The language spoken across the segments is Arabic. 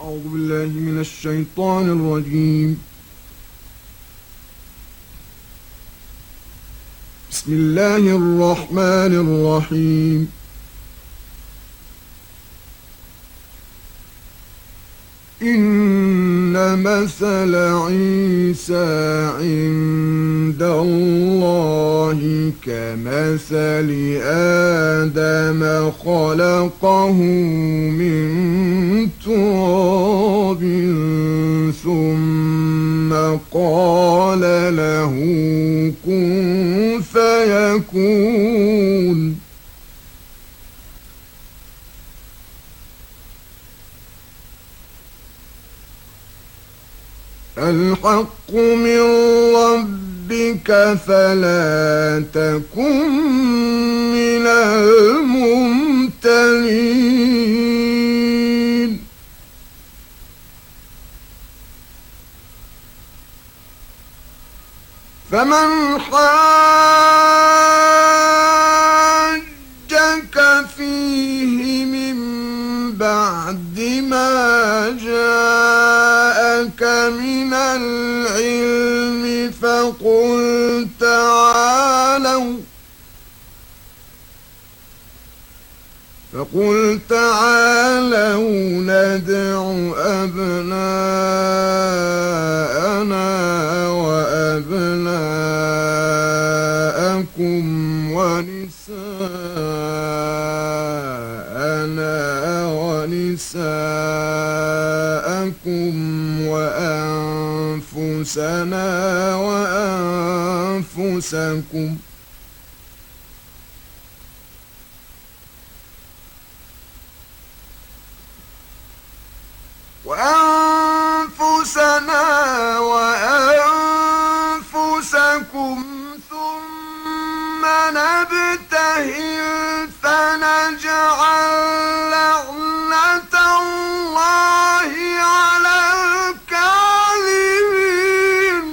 أعوذ بالله من الشيطان الرجيم. بسم الله الرحمن الرحيم. إن مثل عيسى عند الله كمثل آدم خلقه من تراب ثم قال له كن فيكون. الحق من ربك فلا تكن من الممترين. فمن حاجك فيه من بعد ما جاءك من العلم فقل تعالوا ندع أبناءنا وأبناءكم ونساءنا ونساءكم وأنفسنا وأنفسكم ثم نبتهل فنجعل لعنة الله على الكاذبين.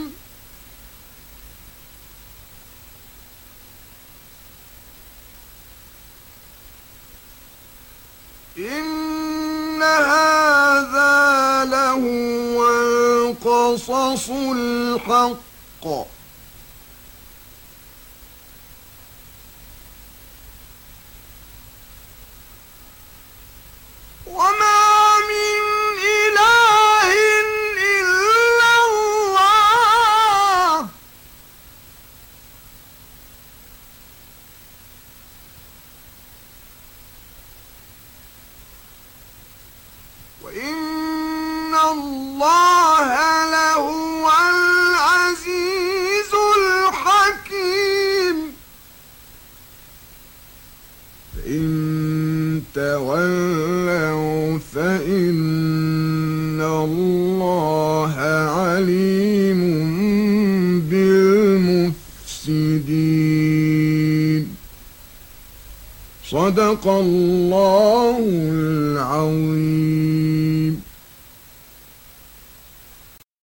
إن هذا لهو القصص الحق وما من إله إلا الله وإن الله لهو العزيز الحكيم. فإن تولوا فإن الله عليم بالمفسدين. صدق الله العظيم.